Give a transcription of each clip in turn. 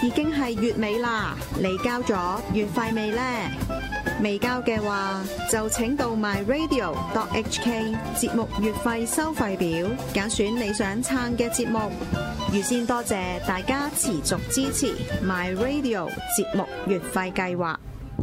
已經係月尾啦，你交咗月費未呢？未交嘅話，就請到 myradio.hk 節目月費收費表，揀選你想撐嘅節目。預先多謝大家持續支持 myradio 節目月費計劃。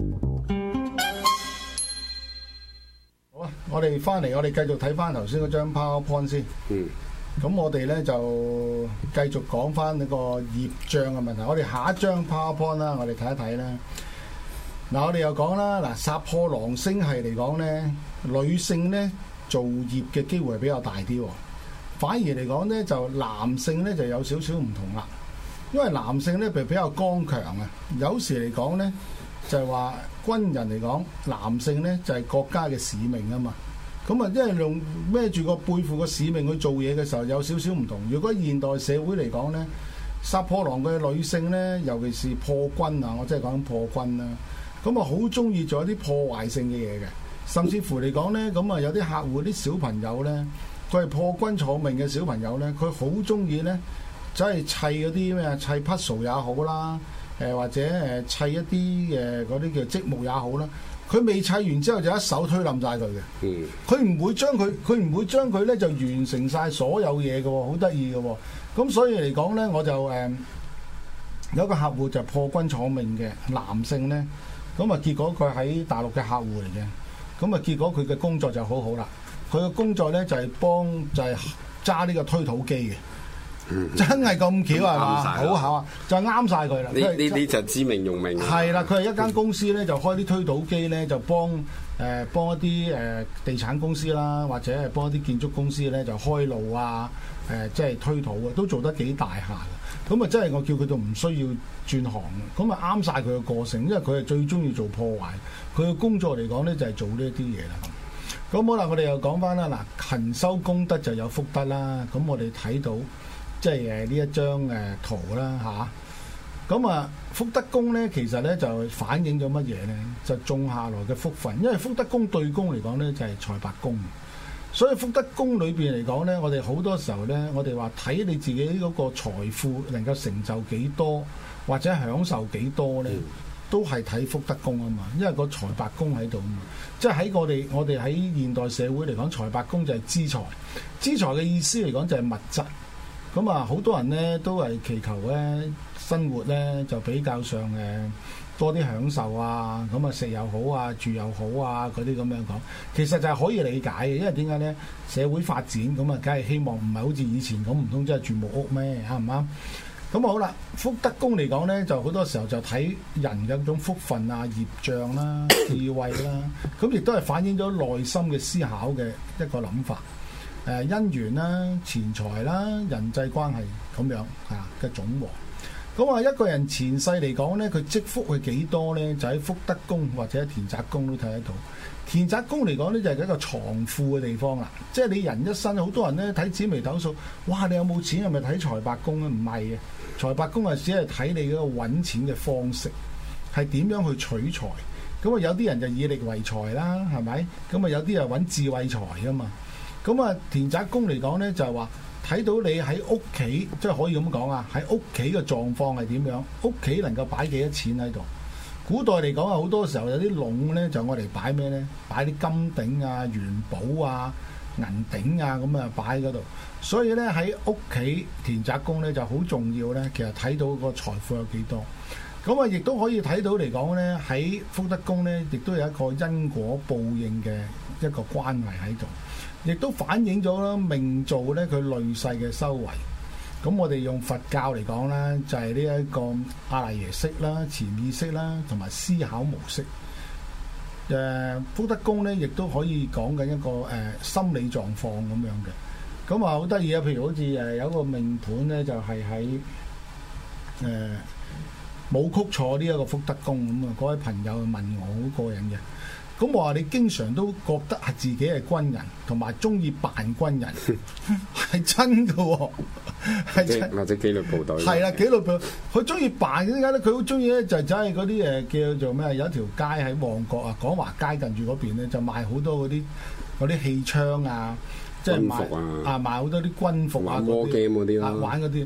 好啊，我哋翻嚟，我哋繼續睇翻頭先嗰張 PowerPoint 先。咁我哋咧就繼續講翻呢個業障嘅問題。我哋下一張 PowerPoint 啦，我哋睇一睇啦。嗱，我哋又講啦，嗱，殺破狼星系嚟講咧，女性咧做業嘅機會係比較大啲，反而嚟講咧就男性咧就有少少唔同啦。因為男性咧比較剛強啊，有時嚟講咧就係話軍人嚟講，男性咧就係國家嘅使命啊嘛。咁啊，因為用孭住個背負個使命去做嘢嘅時候，有少少唔同。如果現代社會嚟講咧，殺破狼嘅女性咧，尤其是破軍啊，我真係講緊破軍啦。咁啊，好中意做一啲破壞性嘅嘢嘅，甚至乎嚟講咧，咁啊有啲客戶啲小朋友咧，佢係破軍坐命嘅小朋友咧，佢好中意咧，就係砌嗰啲咩啊，砌 puzzle 也好啦，或者砌一啲嗰啲叫積木也好啦。佢未砌完之後就一手推冧晒佢嘅，佢唔會將佢咧就完成晒所有嘢嘅喎，好得意嘅喎。咁所以嚟講咧，我就有一個客戶就破軍坐命嘅男性咧。咁啊，結果佢喺大陸嘅客戶嚟嘅，咁啊，結果佢嘅工作就好好啦。佢嘅工作咧就係揸呢個推土機嘅，真係咁巧係嘛？好巧啊，就啱晒佢啦。 呢就知命用命。 係啦，佢係一間公司咧，就開啲推土機咧，就幫一啲地產公司啦，或者係幫一啲建築公司咧，就開路啊，即係推土啊，都做得幾大下嘅。咁啊，真係我叫佢就唔需要轉行嘅，咁啊啱晒佢嘅個性，因為佢係最中意做破壞。佢嘅工作嚟講咧，就係做呢一啲嘢啦。咁好啦，我哋又講翻啦，嗱，勤修功德就有福德啦。咁我哋睇到即係呢一張圖啦嚇。咁啊，福德宮咧，其實咧就反映咗乜嘢咧？就種下來嘅福分，因為福德宮對宮嚟講咧就係財帛宮。所以福德宮裏邊嚟講咧，我哋好多時候咧，我哋話睇你自己嗰個財富能夠成就幾多，或者享受幾多咧，都係睇福德宮啊嘛。因為個財帛宮喺度啊嘛，即係喺我哋喺現代社會嚟講，財帛宮就係資財。資財嘅意思嚟講就係物質。咁啊，好多人咧都係祈求咧生活咧就比較上多啲享受啊，咁啊食又好啊，住又好啊，嗰啲咁樣講，其實就係可以理解嘅，因為點解咧？社會發展咁啊，梗係希望唔係好似以前咁，唔通真係住木屋咩？啱唔啱？咁好啦，福德宮嚟講咧，就好多時候就睇人嘅一種福分啊、業障啦、智慧啦，咁亦都係反映咗內心嘅思考嘅一個諗法，姻緣啦、錢財啦、人際關係咁樣嘅總和。咁啊，一個人前世嚟講咧，佢積福係幾多咧？就喺福德宮或者田宅宮都睇得到。田宅宮嚟講咧，就係一個藏富嘅地方啦。即係你人一生，好多人咧睇紫微斗數，哇！你有冇錢係咪睇財帛宮咧？唔係嘅，財帛宮係只係睇你嗰個揾錢嘅方式，係點樣去取財。咁啊，有啲人就以力為財啦，係咪？咁啊，有啲人揾智慧財㗎嘛。咁啊，田宅宮嚟講咧，就係話，睇到你喺屋企，即係可以咁講啊，喺屋企嘅狀況係點樣？屋企能夠擺幾多錢喺度？古代嚟講啊，好多時候有啲籠咧，就我哋擺咩咧？擺啲金頂啊、元寶啊、銀頂啊咁啊擺喺嗰度。所以咧喺屋企田宅宮咧就好重要咧。其實睇到個財富有幾多，咁啊亦都可以睇到嚟講咧，喺福德宮咧，亦都有一個因果報應嘅一個關係喺度。亦都反映咗啦，命造咧佢累世嘅修為。咁我哋用佛教嚟講啦，就係呢一個阿賴耶識啦、潛意識啦，同埋思考模式。福德宮咧，亦都可以講緊一個心理狀況咁樣嘅。咁啊好得意啊！譬如好似有一個命盤咧，就係喺武曲坐呢一個福德宮咁啊。嗰位朋友問我好過癮嘅。咁我話你經常都覺得係自己係軍人，同埋中意扮軍人，係真嘅喎，係真。 或者紀律部隊。 係啦，紀律部隊，佢中意扮點解咧？佢好中意咧，就走去嗰啲叫做咩？有一條街喺旺角啊，廣華街近住嗰邊咧，就賣好多嗰啲氣槍啊，即係賣好多啲軍服啊， 玩 war game 嗰啲啦， 玩嗰啲。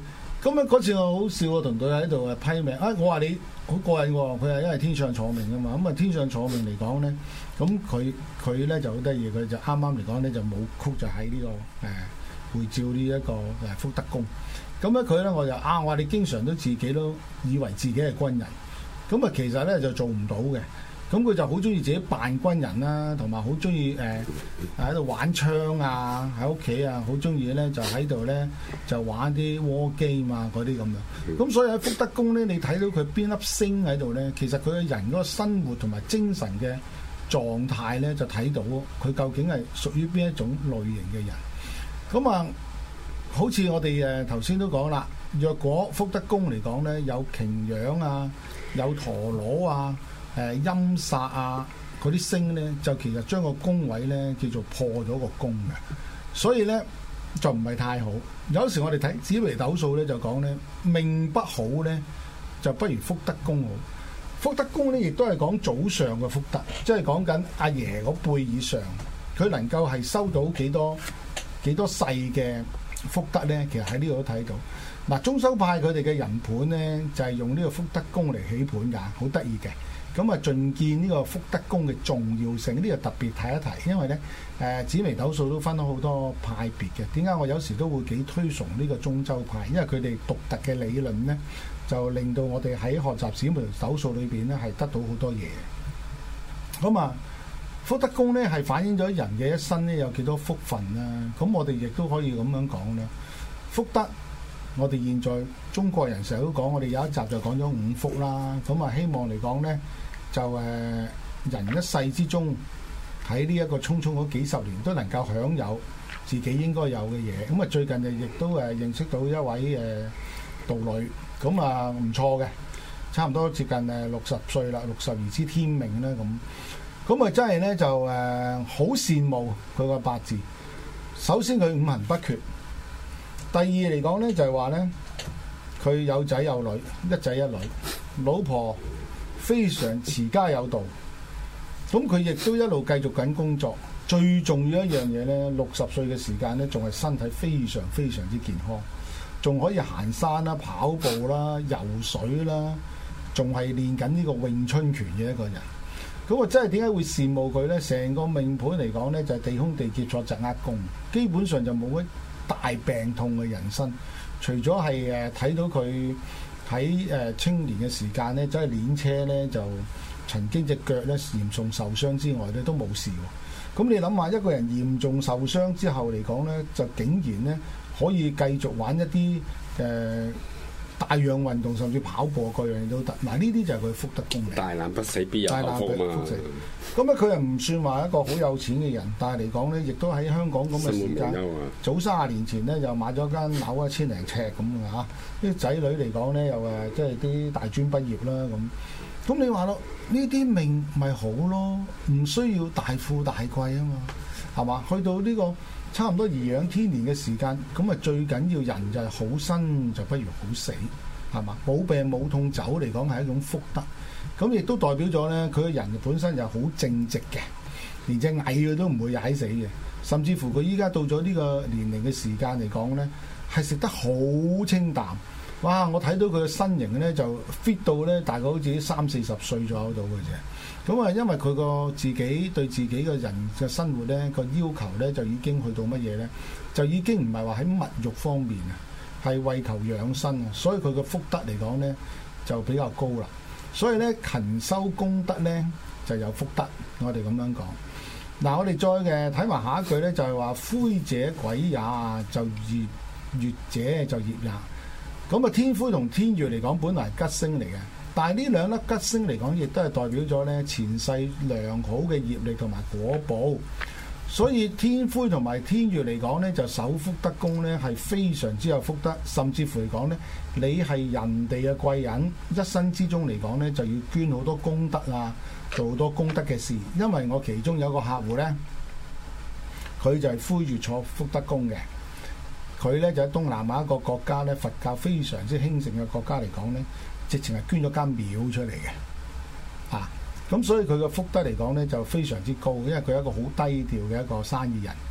咁樣嗰次我好笑，我同佢喺度批命啊！我話你好過癮喎，佢係因為天上坐命啊嘛。咁啊天上坐命嚟講咧，咁佢咧就好得意，佢就啱啱嚟講咧就冇曲就喺呢個會照呢一個福德宮。咁咧佢咧我就我話你經常都自己都以為自己係軍人，咁啊其實咧就做唔到嘅。咁佢就好中意自己扮軍人啦，同埋好中意喺度玩槍啊，喺屋企啊，好中意咧就喺度咧就玩啲 war game 啊嗰啲咁樣。咁所以喺福德宮咧，你睇到佢邊粒星喺度咧，其實佢嘅人嗰個生活同埋精神嘅狀態咧，就睇到佢究竟係屬於邊一種類型嘅人。咁啊，好似我哋頭先都講啦，若果福德宮嚟講咧，有擎羊啊，有陀螺啊。陰煞啊，嗰啲星咧就其實將個宮位咧叫做破咗個宮嘅，所以咧就唔係太好。有時我哋睇紫微斗數咧就講咧命不好咧就不如福德宮好。福德宮咧亦都係講祖上嘅福德，即係講緊阿爺嗰輩以上，佢能夠係收到幾多世嘅福德咧，其實喺呢度都睇到。嗱，中修派佢哋嘅人盤咧就係用呢個福德宮嚟起盤㗎，好得意嘅。咁啊，盡見呢個福德宮嘅重要性，呢個特別提一提，因為咧紫微斗數都分咗好多派別嘅。點解我有時都會幾推崇呢個中州派？因為佢哋獨特嘅理論咧，就令到我哋喺學習紫微斗數裏邊咧係得到好多嘢。咁啊，福德宮咧係反映咗人嘅一生咧有幾多福分啦。咁我哋亦都可以咁樣講啦，福德。我哋現在中國人成日都講，我哋有一集就講咗五福啦。咁啊，希望嚟講咧，就人一世之中喺呢一個匆匆嗰幾十年都能夠享有自己應該有嘅嘢。咁啊，最近就亦都認識到一位道侶，咁啊唔錯嘅，差唔多接近60歲啦，62之天命啦咁啊真係咧就好羨慕佢個八字。首先佢五行不缺。第二嚟講咧，就係話咧，佢有仔有女，一仔一女，老婆非常持家有道。咁佢亦都一路繼續緊工作。最重要一樣嘢咧，60歲嘅時間咧，仲係身體非常非常之健康，仲可以行山啦、跑步啦、游水啦，仲係練緊呢個詠春拳嘅一個人。咁我真係點解會羨慕佢咧？成個命盤嚟講咧，就係地空地劫坐疾厄宮，基本上就冇乜大病痛嘅人生，除咗係睇到佢喺青年嘅時間咧，走去練車咧，就曾經隻腳咧嚴重受傷之外咧，都冇事喎。咁你諗下，一個人嚴重受傷之後嚟講咧，就竟然咧可以繼續玩一啲大樣運動，甚至跑步各樣嘢都得。嗱，呢啲就係佢福德宮嚟。大難不死必有後福嘛。咁咧，佢又唔算話一個好有錢嘅人，但係嚟講咧，亦都喺香港咁嘅時間，早30年前咧又買咗間樓1000零尺咁嘅嚇。啲仔女嚟講咧，又即係啲大專畢業啦咁。咁你話咯，呢啲命咪好咯，唔需要大富大貴啊嘛，係嘛？去到呢個差唔多頤養天年嘅時間，咁啊最緊要人就係好生就不如好死，係嘛？冇病冇痛走嚟講係一種福德。咁亦都代表咗咧，佢個人本身就好正直嘅，連隻蟻佢都唔會踩死嘅。甚至乎佢依家到咗呢個年齡嘅時間嚟講咧，係食得好清淡。哇！我睇到佢嘅身形咧就 fit 到咧，大概好似30-40歲左右到嘅啫。咁啊，因為佢個自己對自己嘅人嘅生活咧個要求咧就已經去到乜嘢咧？就已經唔係話喺物欲方面啊，係為求養生啊。所以佢嘅福德嚟講咧就比較高啦。所以咧勤修功德咧就有福德，我哋咁樣講。嗱，我哋再睇埋下一句咧，就係話灰者鬼也，就月者就業也。咁啊，天灰同天月嚟講，本來係吉星嚟嘅，但係呢兩粒吉星嚟講，亦都係代表咗咧前世良好嘅業力同埋果報。所以天灰同埋天月嚟講咧，就守福德宮咧係非常之有福德，甚至乎嚟講咧，你係人哋嘅貴人，一生之中嚟講咧就要捐好多功德啊，做好多功德嘅事。因為我其中有一個客戶咧，佢就係灰月坐福德宮嘅。佢咧就喺東南亞一個國家咧，佛教非常之興盛嘅國家嚟講咧，直情係捐咗間廟出嚟嘅，咁所以佢嘅福德嚟講咧就非常之高，因為佢係一個好低調嘅一個生意人，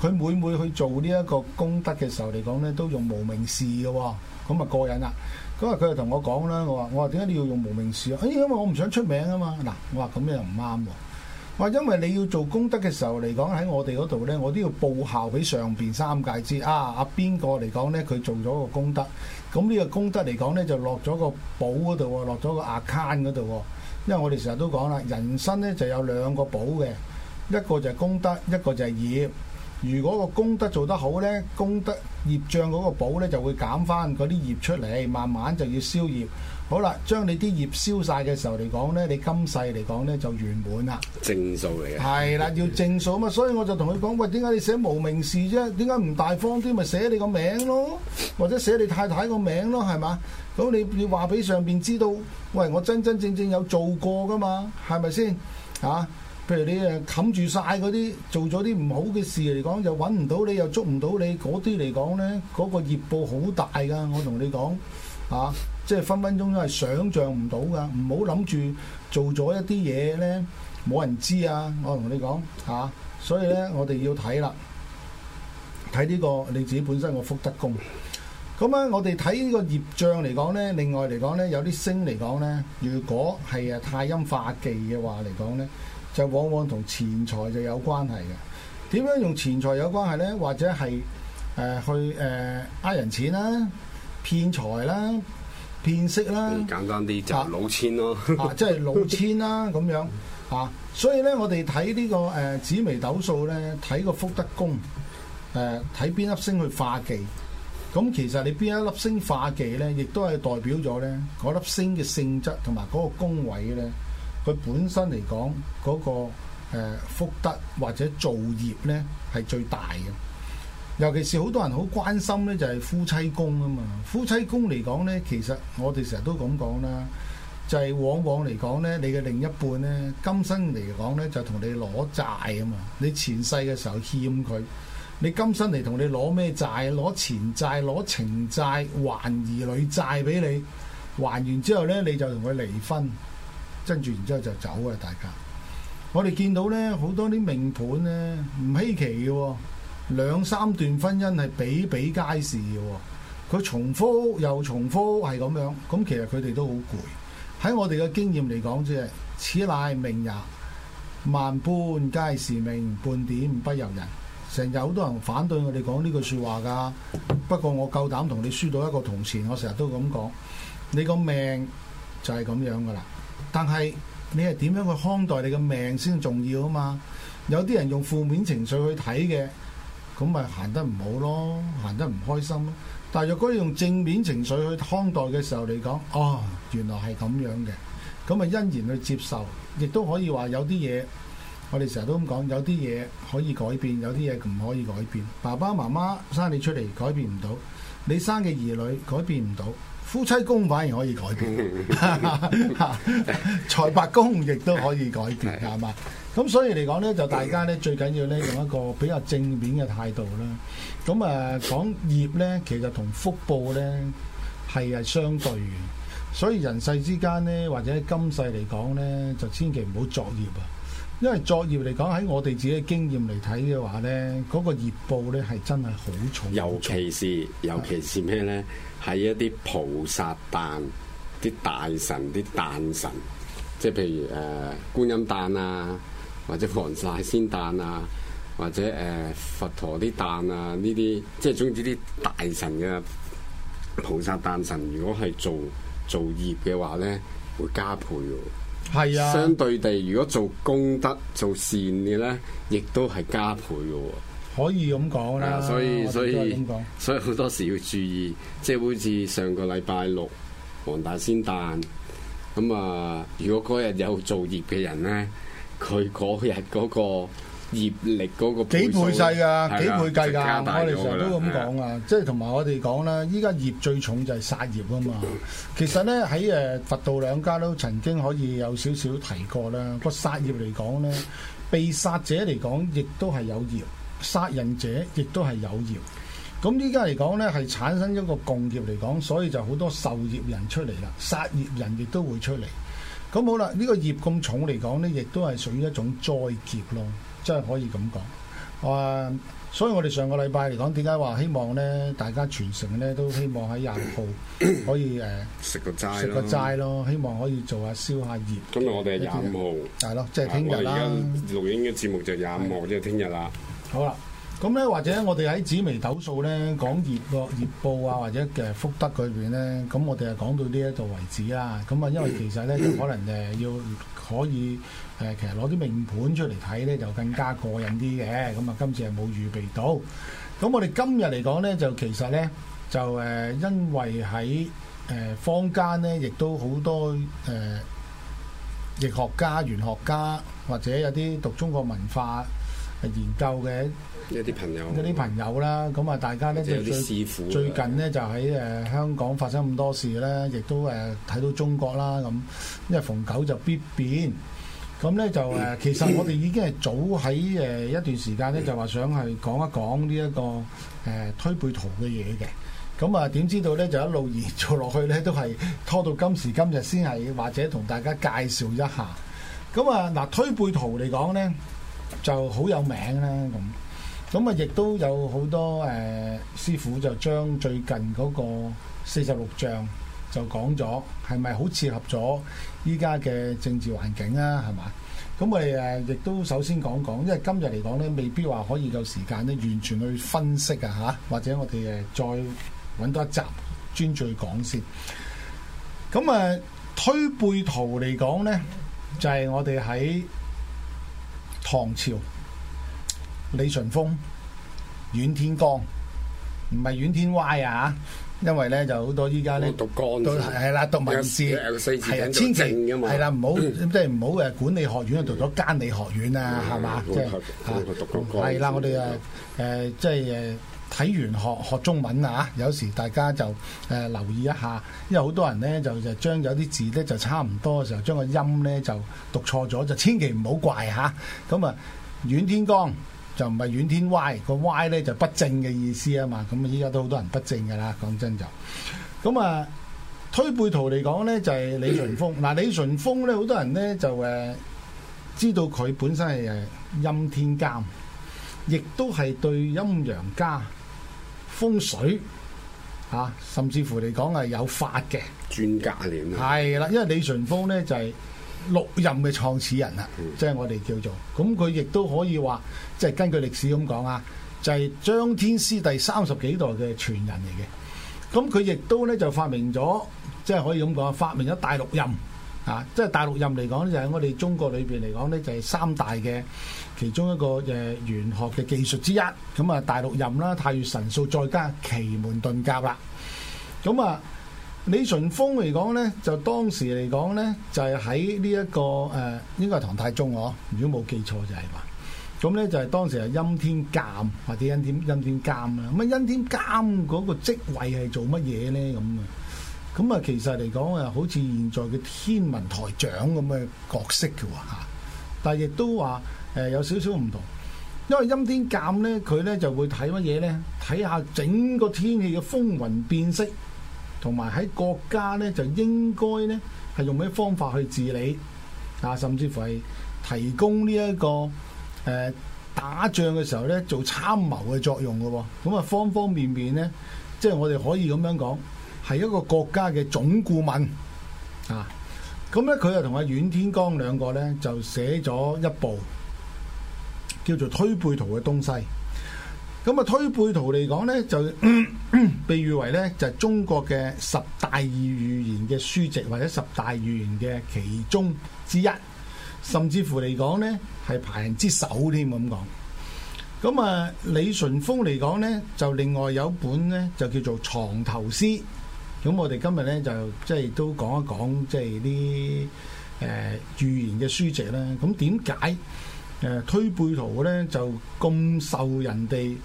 佢每去做呢一個功德嘅時候嚟講咧，都用無名氏嘅喎，咁啊過癮啦。嗰日佢就同我講啦，我話點解你要用無名氏啊？因為我唔想出名啊嘛。嗱，我話咁樣又唔啱喎。我話因為你要做功德嘅時候嚟講喺我哋嗰度咧，我都要報效俾上邊三界知阿邊個嚟講咧，佢做咗個功德。咁呢個功德嚟講咧，就落咗個簿嗰度喎，落咗個 account 嗰度喎。因為我哋成日都講啦，人生咧就有兩個簿嘅，一個就係功德，一個就係業。如果個功德做得好咧，功德業障嗰個簿咧就會減翻嗰啲業出嚟，慢慢就要消業。好啦，將你啲業消晒嘅時候嚟講咧，你今世嚟講咧就圓滿啦。正數嚟嘅。係啦，要正數嘛，所以我就同佢講：喂，點解你寫無名氏啫？點解唔大方啲？咪寫你個名咯，或者寫你太太個名咯，係嘛？咁你話俾上邊知道，喂，我真真正正有做過噶嘛，係咪先？啊，譬如你冚住晒嗰啲做咗啲唔好嘅事嚟講，又揾唔到你，又捉唔到你，嗰啲嚟講咧，嗰個業報好大噶。我同你講，啊，即係分分鐘都係想像唔到噶。唔好諗住做咗一啲嘢咧，冇人知啊！我同你講嚇，所以咧我哋要睇啦，睇呢個你自己本身個福德宮。咁啊，我哋睇呢個業障嚟講咧，另外嚟講咧，有啲星嚟講咧，如果係太陰化忌嘅話嚟講咧，就往往同錢財就有關係嘅。點樣用錢財有關係咧？或者係去呃人錢啦、騙財啦、騙色啦。簡單啲就老千咯，即係老千啦咁樣啊。所以咧，我哋睇呢個紫微斗數咧，睇個福德宮，睇邊粒星去化忌。咁其實你邊一粒星化忌咧，亦都係代表咗咧嗰粒星嘅性質同埋嗰個宮位咧，佢本身嚟講嗰個福德或者造業咧係最大嘅。尤其是好多人好關心咧，就係夫妻宮啊嘛。夫妻宮嚟講咧，其實我哋成日都咁講啦，就係往往嚟講咧，你嘅另一半咧，今生嚟講咧就同你攞債啊嘛。你前世嘅時候欠佢。你今生嚟同你攞咩債？攞錢債、攞情債、還兒女債俾你，還完之後咧，你就同佢離婚，跟住然之後就走啊！大家，我哋見到咧好多啲命盤咧唔稀奇嘅喎，2、3段婚姻係比比皆是嘅喎，佢重複又重複係咁樣，咁其實佢哋都好攰。喺我哋嘅經驗嚟講，即係此乃命也，萬般皆是命，半點不由人。成日好多人反對我哋講呢句説話㗎，不過我夠膽同你輸到一個銅錢，我成日都咁講，你個命就係咁樣㗎啦。但係你係點樣去看待你個命先重要啊嘛？有啲人用負面情緒去睇嘅，咁咪行得唔好咯，行得唔開心咯。但係若果你用正面情緒去看待嘅時候嚟講，哦，原來係咁樣嘅，咁咪欣然去接受，亦都可以話有啲嘢。我哋成日都咁講，有啲嘢可以改變，有啲嘢唔可以改變。爸爸媽媽生你出嚟改變唔到，你生嘅兒女改變唔到，夫妻宮反而可以改變，財帛宮亦都可以改變，係嘛？咁所以嚟講咧，就大家咧最緊要咧用一個比較正面嘅態度啦。咁講業咧，其實同福報咧係相對嘅，所以人世之間咧，或者今世嚟講咧，就千祈唔好作業啊！因為作業嚟講，喺我哋自己嘅經驗嚟睇嘅話咧，嗰個業報咧係真係好重，尤其是咩咧？係一啲菩薩誕、啲大神、啲誕神，即係譬如觀音誕啊，或者黃大仙誕啊，或者佛陀啲誕啊，呢啲即係總之啲大神嘅菩薩誕神，如果係做業嘅話咧，會加倍喎。係啊，相對地，如果做功德、做善嘅咧，亦都係加倍嘅喎。可以咁講啦，所以好多時要注意，即係好似上個禮拜六黃大仙誕咁啊！如果嗰日有做業嘅人咧，佢嗰日嗰個業力嗰個幾倍細㗎，幾倍計㗎。我哋成日都咁講啊，即係同埋我哋講啦，依家業最重就係殺業啊嘛。其實咧喺佛道兩家都曾經可以有少少提過啦。個殺業嚟講咧，被殺者嚟講亦都係有業，殺人者亦都係有業。咁依家嚟講咧係產生一個共業嚟講，所以就好多受業人出嚟啦，殺業人亦都會出嚟。咁好啦，呢個業咁重嚟講咧，亦都係屬於一種災劫咯。真係可以咁講， 所以我哋上個禮拜嚟講，點解話希望咧大家全城咧都希望喺26號可以食個齋咯，希望可以做下燒下熱。 今日我哋係25號， 係咯，即係聽日啦。 我哋而家錄影嘅節目就25號，即係聽日啦。 好啦。咁咧，或者我哋喺紫微斗數咧講熱報啊，或者嘅福德嗰邊咧，咁我哋係講到呢一度為止啦。咁啊，因為其實咧就可能要可以其實攞啲命盤出嚟睇咧，就更加過癮啲嘅。咁啊，今次係冇預備到。咁我哋今日嚟講咧，就其實咧就因為喺坊間咧，亦都好多易學家、玄學家，或者有啲讀中國文化研究嘅一啲朋友啦，咁啊大家咧就最近咧就喺香港發生咁多事咧，亦都睇到中國啦咁，因為逢九就必變，咁咧就其實我哋已經係早喺一段時間咧就話想係講一講呢一個推背圖嘅嘢嘅，咁啊點知道咧就一路延續落去咧都係拖到今時今日先係或者同大家介紹一下，咁啊嗱推背圖嚟講咧就好有名啦咁啊，亦都有好多師傅就將最近嗰個46象就講咗，係咪好切合咗依家嘅政治環境啊？係嘛？咁我哋亦都首先講講，因為今日嚟講咧，未必話可以夠時間咧完全去分析啊嚇，或者我哋再揾多一集專注去講先。咁推背圖嚟講咧，就係我哋喺唐朝。李淳風、阮天罡，唔係阮天歪啊！因為咧就好多依家咧讀幹都係啦，讀文字係啊，千祈係啦，唔好即係唔好管理學院讀咗監理學院啊，係嘛？即係係啦，我哋即係睇完學中文啊！有時大家就留意一下，因為好多人咧就將有啲字咧就差唔多嘅時候，將個音咧就讀錯咗，就千祈唔好怪嚇。咁啊，阮天罡。就唔係阮天歪，個歪咧就不正嘅意思啊嘛，咁啊依家都好多人不正噶啦，講真就，咁啊推背圖嚟講咧就係李淳風，嗱李淳風咧好多人咧就知道佢本身係陰天監，亦都係對陰陽家風水啊，甚至乎嚟講係有法嘅專家嚟， 係啦，因為李淳風咧就係6任嘅創始人啦，即係我哋叫做，咁佢亦都可以話，即係根據歷史咁講啊，就係張天師第30幾代嘅傳人嚟嘅。咁佢亦都咧就發明咗，即係可以咁講，發明咗大6壬啊！即係大6壬嚟講咧，就喺我哋中國裏邊嚟講咧，就係3大嘅其中一個玄學嘅技術之一。咁啊，大6壬啦、太乙神數，再加奇門遁甲啦。咁啊〜李淳風嚟講咧，就當時嚟講咧，就係喺呢一個應該係唐太宗哦，如果冇記錯就係話，咁咧就係當時係陰天監或者陰天監啦。咁啊陰天監嗰個職位係做乜嘢咧？咁啊其實嚟講啊，好似現在嘅天文台長咁嘅角色嘅喎嚇，但係亦都話有少少唔同，因為陰天監咧，佢咧就會睇乜嘢咧？睇下整個天氣嘅風雲變色。同埋喺國家咧，就應該咧係用咩方法去治理啊？甚至乎係提供呢一個打仗嘅時候咧，做參謀嘅作用嘅喎。咁啊，方方面面咧，即係我哋可以咁樣講，係一個國家嘅總顧問啊。咁咧，佢又同阿阮天罡兩個咧，就寫咗一部叫做推背圖嘅東西。咁啊，推背圖嚟講咧，就被譽為咧就係中國嘅10大預言嘅書籍，或者10大預言嘅其中之一，甚至乎嚟講咧係排行之首添咁講。咁啊，李淳風嚟講咧，就另外有一本咧就叫做《藏頭詩》。咁我哋今日咧就即係都講一講即係啲預言嘅書籍啦。咁點解推背圖咧就咁受人哋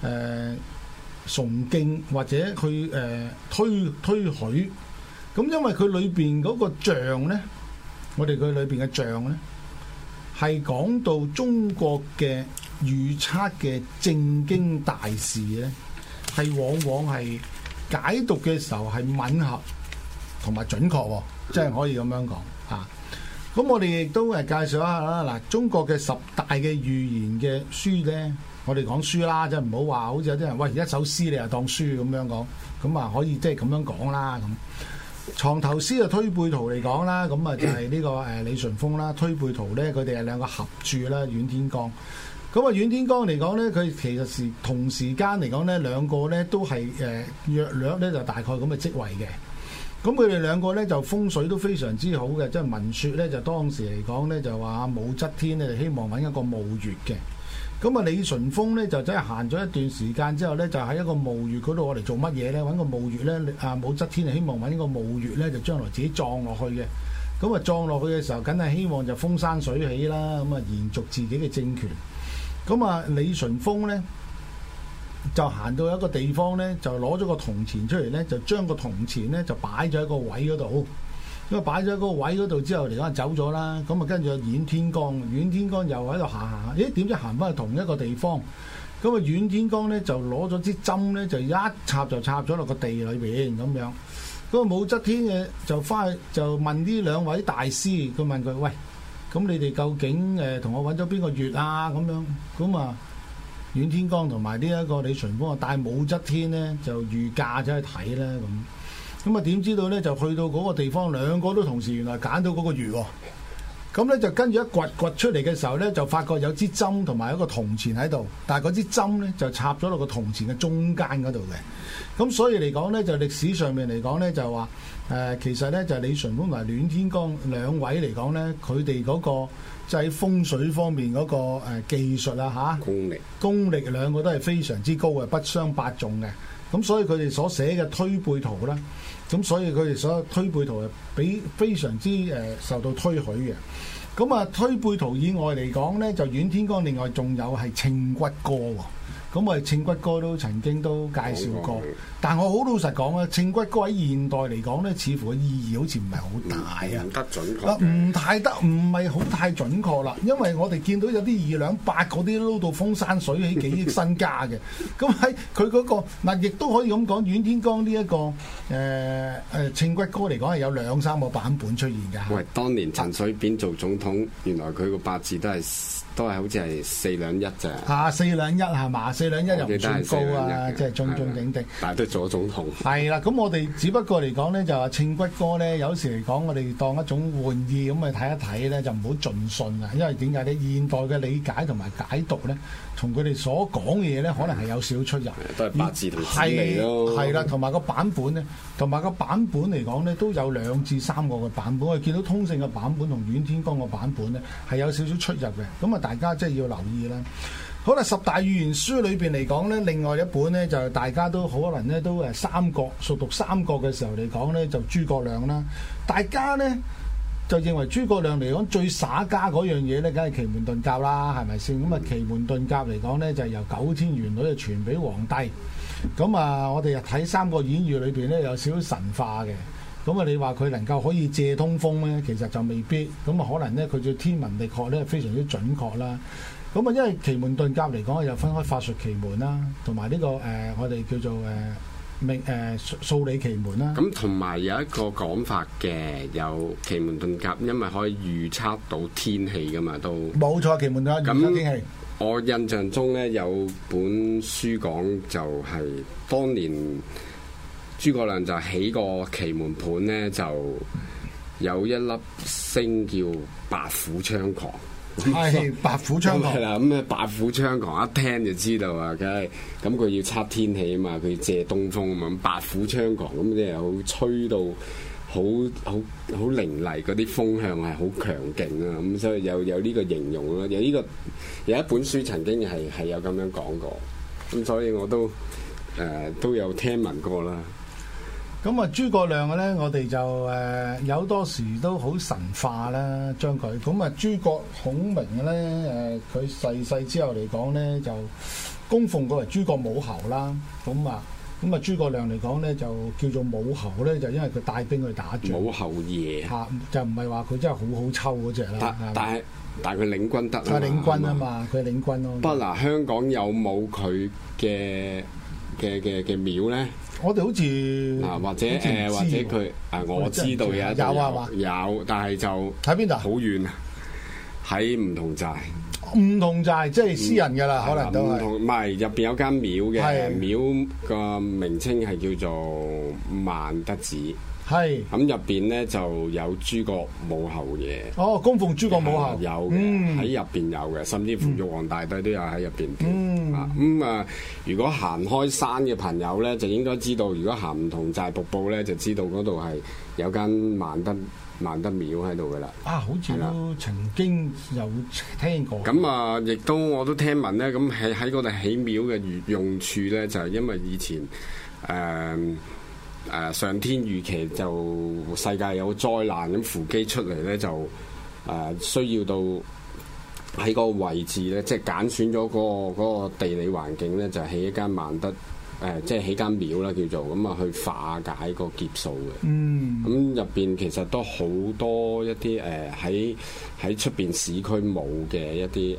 崇敬或者去推許？咁因為佢裏邊嗰個象咧，我哋佢裏邊嘅象咧係講到中國嘅預測嘅正經大事咧，係往往係解讀嘅時候係吻合同埋準確，即係可以咁樣講啊。咁我哋亦都介紹一下啦。嗱，中國嘅10大嘅預言嘅書咧， 我哋講書啦，即係唔好話好似有啲人喂一首詩你又當書咁樣講，咁啊可以即係咁樣講啦咁。床頭詩啊，推背圖嚟講啦，咁啊就係呢個李淳風啦，推背圖咧佢哋係兩個合著啦，阮天罡。咁啊阮天罡嚟講咧，佢其實同時間嚟講咧，兩個咧都係約略咧就大概咁嘅職位嘅。咁佢哋兩個咧就風水都非常之好嘅，即係聞說咧就當時嚟講咧就話武則天咧就希望揾一個墓穴嘅。咁啊，李淳風咧就真係行咗一段時間之後咧，就喺一個墓穴嗰度我嚟做乜嘢咧？揾個墓穴咧，武則天就希望揾呢個墓穴咧，就將來自己葬落去嘅。咁啊，葬落去嘅時候，梗係希望就風生水起啦，咁啊延續自己嘅政權。咁啊，李淳風咧就行到一個地方咧，就攞咗個銅錢出嚟咧，就將個銅錢咧就擺咗喺個位嗰度。咁啊，擺咗喺嗰個位嗰度之後嚟講走咗啦。咁啊，跟住阮天罡，阮天罡又喺度行，咦？點知行翻去同一個地方？咁啊，阮天罡咧就攞咗支針咧，就一插就插咗落個地裏邊咁樣。咁啊，武則天嘅就翻去就問呢兩位大師，佢問佢：喂，咁你哋究竟同我揾咗邊個穴啊？咁樣咁啊，阮天罡同埋呢一個李淳風啊，帶武則天咧就御駕走去睇啦咁。咁啊，點知道咧就去到嗰個地方，兩個都同時原來揀到嗰個穴喎。咁咧就跟住一掘出嚟嘅時候咧，就發覺有支針同埋一個銅錢喺度，但係嗰支針咧就插咗落個銅錢嘅中間嗰度嘅。咁所以嚟講咧，就歷史上面嚟講咧，就話其實咧就李淳風同埋阮天罡兩位嚟講咧，佢哋嗰個就喺風水方面嗰個技術啊嚇，功力兩個都係非常之高嘅，不相伯仲嘅。咁所以佢哋所寫嘅推背圖啦，咁所以佢哋所有推背圖係非常之受到推許嘅。咁啊，推背圖以外嚟講咧，就阮天罡另外仲有係稱骨歌喎。咁我哋稱骨歌都曾經都介紹過，但我好老實講啊，稱骨歌喺現代嚟講咧，似乎個意義好似唔係好大啊， 唔得準確， 唔係好太準確啦。因為我哋見到有啲二兩八嗰啲撈到風山水起幾億身家嘅，咁喺佢嗰個嗱，亦都可以咁講，阮天罡呢一個稱骨歌嚟講係有兩三個版本出現㗎。 喂，當年陳水扁做總統，原來佢個八字都係好似係4兩1咋。 4兩1係嘛？4兩1又唔算高啊，即係中定定。 但係都做咗總統。係啦，咁我哋只不過嚟講咧，就話稱骨歌咧，有時嚟講，我哋當一種玩意咁去睇一睇咧，就唔好盡信啊。因為點解咧？現代嘅理解同埋解讀咧，從佢哋所講嘅嘢咧，可能係有少少出入。 都係八字同字嚟咯。 係啦，同埋個版本咧，嚟講咧，都有2至3個嘅版本。我哋見到通勝嘅版本同阮天罡嘅版本咧，係有少少出入嘅。咁啊，大家即係要留意啦。好啦，10大預言書裏邊嚟講咧，另外一本咧就大家都可能咧都三國熟讀三國嘅時候嚟講咧，就諸葛亮啦。大家咧就認為諸葛亮嚟講最耍家嗰樣嘢咧，梗係奇門遁甲啦，係咪先？咁啊，奇門遁甲嚟講咧，就係由9天玄女就傳俾皇帝。咁啊，我哋睇《三國演義》裏邊咧有少少神化嘅。咁啊，你話佢能夠可以借通風咧，其實就未必。咁啊，可能咧佢對天文力學咧非常之準確啦。咁啊，因為奇門遁甲嚟講，又分開法術奇門啦，同埋呢個我哋叫做數理奇門啦。 咁同埋有一個講法嘅，有奇門遁甲，因為可以預測到天氣噶嘛，都冇錯。奇門遁甲預測天氣。 我印象中咧有本書講就係當年諸葛亮就起個奇門盤咧，就有一粒星叫白虎猖狂。 係白虎猖狂， 係啦，咁啊白虎猖狂一聽就知道啊，梗係咁佢要測天氣啊嘛，佢借東風啊嘛，咁白虎猖狂咁即係好吹到好凌厲，嗰啲風向係好強勁啊，咁所以有呢個形容咯，有一本書曾經係有咁樣講過，咁所以我都有聽聞過啦。 咁啊，諸葛亮嘅咧，我哋就有多時都好神化啦，將佢。咁啊，諸葛孔明嘅咧，佢逝世之後嚟講咧，就供奉佢為諸葛武侯啦。咁啊，諸葛亮嚟講咧，就叫做武侯咧，就因為佢帶兵去打仗。武侯爺嚇，就唔係話佢真係好抽嗰隻啦。 但係佢領軍得啊嘛。 佢領軍啊嘛，佢領軍咯。 不過嗱，香港有冇佢嘅廟咧？ 我哋好似或者佢我知道有，但係就喺邊度？ 好遠啊，喺梧桐寨。 唔同就係即係私人㗎啦，可能都係。 唔係入邊有間廟嘅， 係廟個名稱係叫做萬德寺。 係咁入邊咧就有諸葛武侯爺。 哦，供奉諸葛武侯有嘅，喺入邊有嘅，甚至乎玉皇大帝都有喺入邊。如果行開山嘅朋友咧，就應該知道，如果行唔同寨瀑布咧，就知道嗰度係有間萬德廟喺度噶啦。啊， 好似都曾經有聽過。 咁啊，亦都我都聽聞咧，咁喺嗰度起廟嘅用處咧，就係因為以前上天預期就世界有災難，咁扶乩出嚟咧就需要到喺個位置咧，即係揀選咗嗰個地理環境咧，就起一間萬德即係起間廟啦，叫做咁啊，去化解個劫數嘅。咁入邊其實都好多一啲喺出邊市區冇嘅一啲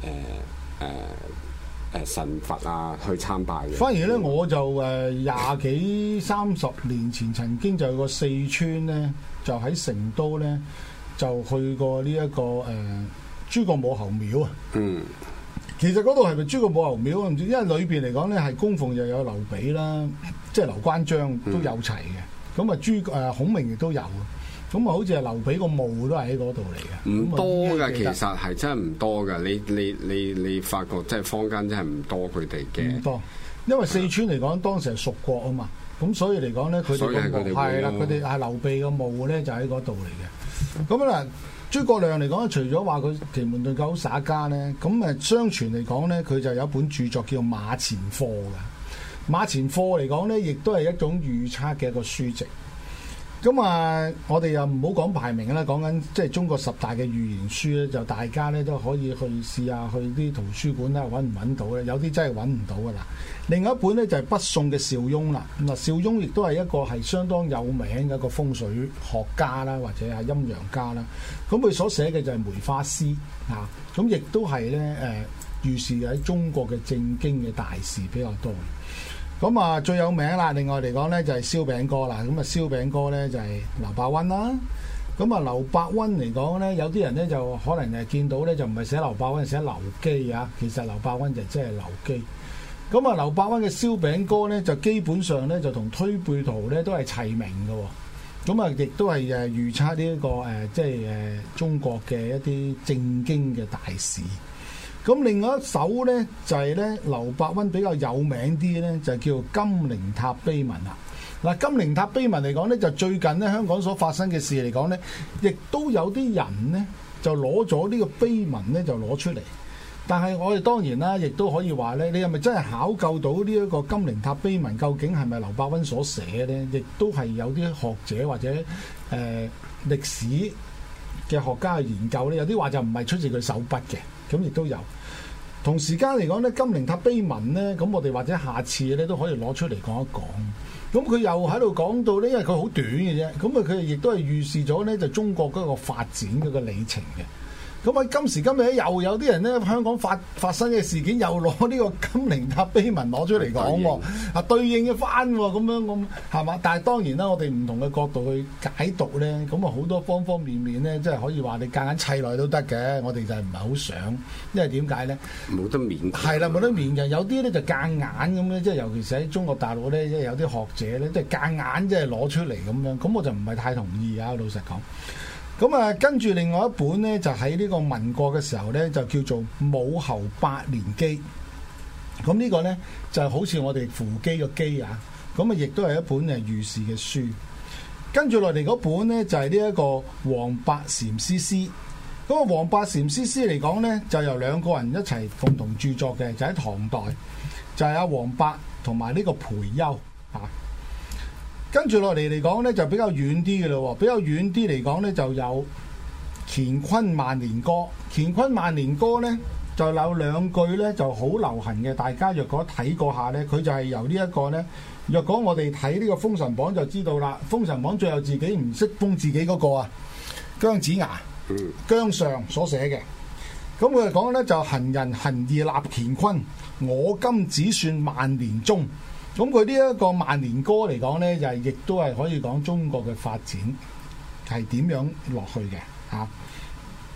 神佛啊，去參拜嘅。反而咧，我就廿幾30年前曾經就去過四川咧，就喺成都咧就去過呢一個諸葛武侯廟啊。其實嗰度係咪諸葛武侯廟啊？唔知，因為裏邊嚟講咧係供奉又有劉備啦，即係劉關張都有齊嘅。咁啊孔明亦都有。咁啊，好似係劉備個墓都係喺嗰度嚟嘅。唔多㗎，其實係真係唔多㗎。你發覺即係坊間真係唔多佢哋嘅。唔多，因為四川嚟講當時係蜀國啊嘛，咁所以嚟講咧，佢哋個墓係啦，佢哋係劉備個墓咧就喺嗰度嚟嘅。咁啊，諸葛亮嚟講，除咗話佢奇門遁甲好耍家咧，咁相傳嚟講咧，佢就有一本著作叫《馬前課》㗎。馬前課嚟講咧，亦都係一種預測嘅一個書籍。咁啊，我哋又唔好講排名啦，講緊即係中國10大嘅預言書咧，就大家咧都可以去試下去啲圖書館咧揾唔揾到咧，有啲真係揾唔到噶啦。另外一本咧就係北宋嘅邵雍啦。咁邵雍亦都係一個係相當有名嘅一個風水學家啦，或者係陰陽家啦。咁佢所寫嘅就係梅花詩啊，咁亦都係咧預示喺中國嘅正經嘅大事比較多。咁啊，最有名啦！另外嚟講咧，就係燒餅歌啦。咁啊，燒餅歌咧就係劉伯溫啦。咁啊，劉伯溫嚟講咧，有啲人咧就可能見到咧，就唔係寫劉伯溫，寫劉基啊。其實劉伯溫就即係劉基。咁啊，劉伯溫嘅燒餅歌咧，就基本上咧就同推背圖咧都係齊名嘅。咁啊，亦都係預測呢一個即係中國嘅一啲正經嘅大事。咁另外一首咧就係咧劉伯溫比較有名啲咧，就叫《金陵塔碑文》啦。嗱，《金陵塔碑文》嚟講咧，就最近咧香港所發生嘅事嚟講咧，亦都有啲人咧就攞咗呢個碑文咧就攞出嚟。但係我哋當然啦，亦都可以話咧，你係咪真係考究到呢一個《金陵塔碑文》究竟係咪劉伯溫所寫咧？亦都係有啲學者或者歷史嘅學家去研究咧，有啲話就唔係出自佢手筆嘅。咁亦都有，同時間嚟講咧，《金陵塔碑文》咧，咁我哋或者下次咧都可以攞出嚟講一講。咁佢又喺度講到咧，因為佢好短嘅啫，咁啊佢亦都係預示咗咧就中國嗰個發展嗰個里程嘅。咁喺今時今日咧，又有啲人咧，香港發生嘅事件又攞呢個金陵塔碑文攞出嚟講喎，啊對應嘅翻喎，咁樣咁係嘛？但係當然啦，我哋唔同嘅角度去解讀咧，咁啊好多方方面面咧，即係可以話你夾硬砌落都得嘅。我哋就係唔係好想，因為點解咧？冇得免係啦，冇得免嘅。有啲咧就夾硬咁咧，即係尤其是喺中國大陸咧，即係有啲學者咧，即係夾硬即係攞出嚟咁樣，咁我就唔係太同意啊，老實講。咁啊，跟住另外一本咧，就喺呢個民國嘅時候咧，就叫做《武侯百年基》。咁呢個咧就好似我哋扶乩個乩啊，咁啊亦都係一本預示嘅書。跟住落嚟嗰本咧就係呢一個王八禪師詩。咁啊，王八禪師詩嚟講咧，就由兩個人一齊共同著作嘅，就喺唐代，就係阿王八同埋呢個裴休啊。跟住落嚟嚟講咧，就比較遠啲嘅咯，比較遠啲嚟講咧，就有乾坤萬年歌。乾坤萬年歌咧，就有兩句咧就好流行嘅，大家若果睇過下咧，佢就係由呢一個咧，若果我哋睇呢個封神榜就知道啦。封神榜最後自己唔識封自己嗰個啊，姜子牙、姜尚所寫嘅。咁佢哋講咧就行人行義立乾坤，我今只算萬年中。咁佢呢一個萬年歌嚟講咧，就係亦都係可以講中國嘅發展係點樣落去嘅嚇。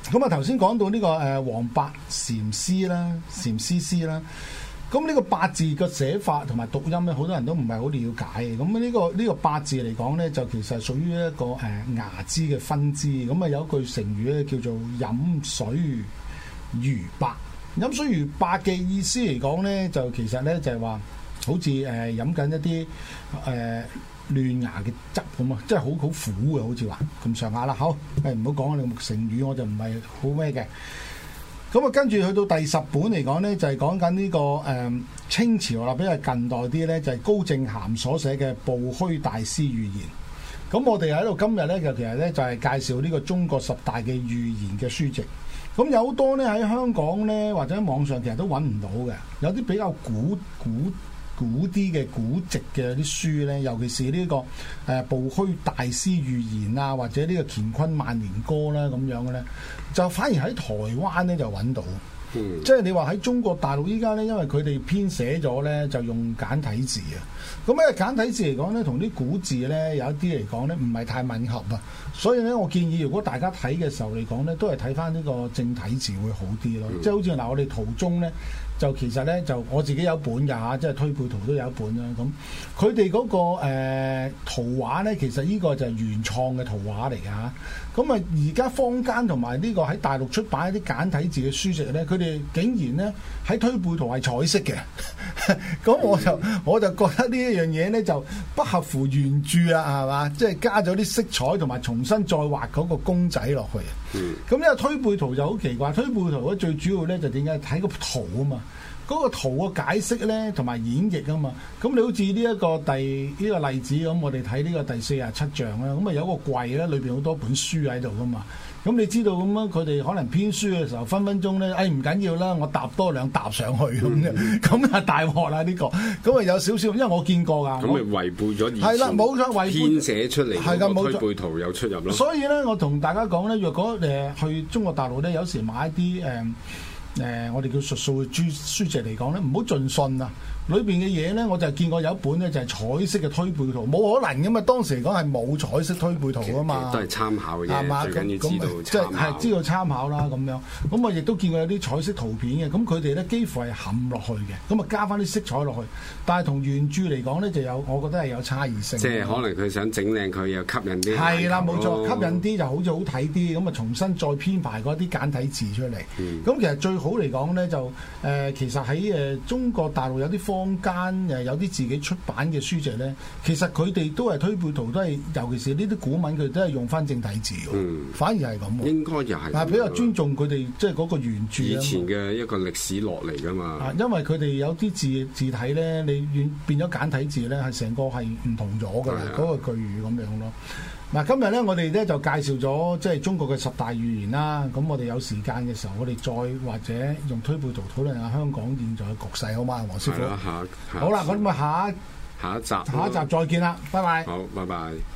咁啊頭先講到呢個黃白禪師啦、禪師師啦。咁呢個八字嘅寫法同埋讀音咧，好多人都唔係好了解嘅。咁呢個八字嚟講咧，就其實係屬於一個牙支嘅分支。咁啊有一句成語咧叫做飲水如白。飲水如白嘅意思嚟講咧，就其實咧就係話，好似飲緊一啲嫩芽嘅汁咁啊，即係好苦嘅，好似話咁上下啦。好，唔好講你成語，我就唔係好咩嘅。咁啊，跟住去到第10本嚟講咧，就係講緊呢個清朝啦，比較近代啲咧，就係高正咸所寫嘅《戊戌大師預言》。咁我哋喺度今日咧，其實咧就係介紹呢個中國10大嘅預言嘅書籍。咁有好多咧喺香港咧或者喺網上其實都揾唔到嘅，有啲比較古啲嘅古籍嘅啲書咧，尤其是呢個戊戌大師預言啊，或者呢個乾坤萬年歌啦咁樣嘅咧，就反而喺台灣咧就揾到。即係你話喺中國大陸依家咧，因為佢哋編寫咗咧，就用簡體字啊。咁咧簡體字嚟講咧，同啲古字咧有一啲嚟講咧，唔係太吻合啊。所以咧，我建議如果大家睇嘅時候嚟講咧，都係睇翻呢個正體字會好啲咯。即係好似嗱，我哋途中咧。就其實咧，就我自己有本㗎嚇，即係推背圖都有一本啦。咁佢哋嗰個圖畫咧，其實呢個就係原創嘅圖畫嚟㗎嚇。咁啊，而家坊間同埋呢個喺大陸出版一啲簡體字嘅書籍咧，佢哋竟然咧喺推背圖係彩色嘅。咁我就覺得呢一樣嘢咧就不合乎原著啊，係嘛？即係加咗啲色彩同埋重新再畫嗰個公仔落去。咁呢個推背圖就好奇怪，推背圖咧最主要咧就點解睇個圖啊嘛？嗰個圖嘅解釋咧，同埋演繹啊嘛，咁你好似呢一個呢個例子咁，我哋睇呢個第47象啦，咁啊有個櫃咧，裏邊好多本書喺度噶嘛，咁你知道咁樣，佢哋可能編書嘅時候分分鐘咧，唔緊要啦，我搭多2搭上去咁樣，咁啊大鑊啦呢個，咁啊有少少，因為我見過㗎， 咁咪違背咗以前係啦，冇錯，違背編寫出嚟係㗎，冇推背圖有出入咯。 所以咧，我同大家講咧，若果去中國大陸咧，有時買一啲我哋叫術數嘅書籍嚟講咧，唔好盡信啊！裏邊嘅嘢咧，我就見過有一本咧，就係彩色嘅推背圖，冇可能噶嘛！當時嚟講係冇彩色推背圖噶嘛， 都係參考嘅嘢， 係嘛？ 最緊要知道即係知道參考啦咁樣。咁我亦都見過有啲彩色圖片嘅，咁佢哋咧幾乎係冚落去嘅，咁啊加翻啲色彩落去。但係同原著嚟講咧，就有我覺得係有差異性。 即係可能佢想整靚佢，又吸引啲。 係啦，冇錯，吸引啲就好似好睇啲，咁啊重新再編排嗰啲簡體字出嚟。咁其實最好嚟講咧，就其實喺中國大陸有啲坊間有啲自己出版嘅書籍咧，其實佢哋都係推背圖，都係尤其是呢啲古文，佢都係用翻正體字嘅。反而係咁。應該又係。但係比較尊重佢哋即係嗰個原著。以前嘅一個歷史落嚟㗎嘛。因為佢哋有啲字體咧，你變咗簡體字咧，係成個係唔同咗㗎啦，嗰個句語咁樣咯。嗱，今日咧我哋咧就介紹咗即係中國嘅10大預言啦。咁我哋有時間嘅時候，我哋再或者用推背圖討論下香港現在嘅局勢，好嗎，黃師傅？好啦，咁啊下一集再見啦，拜拜。好，拜拜。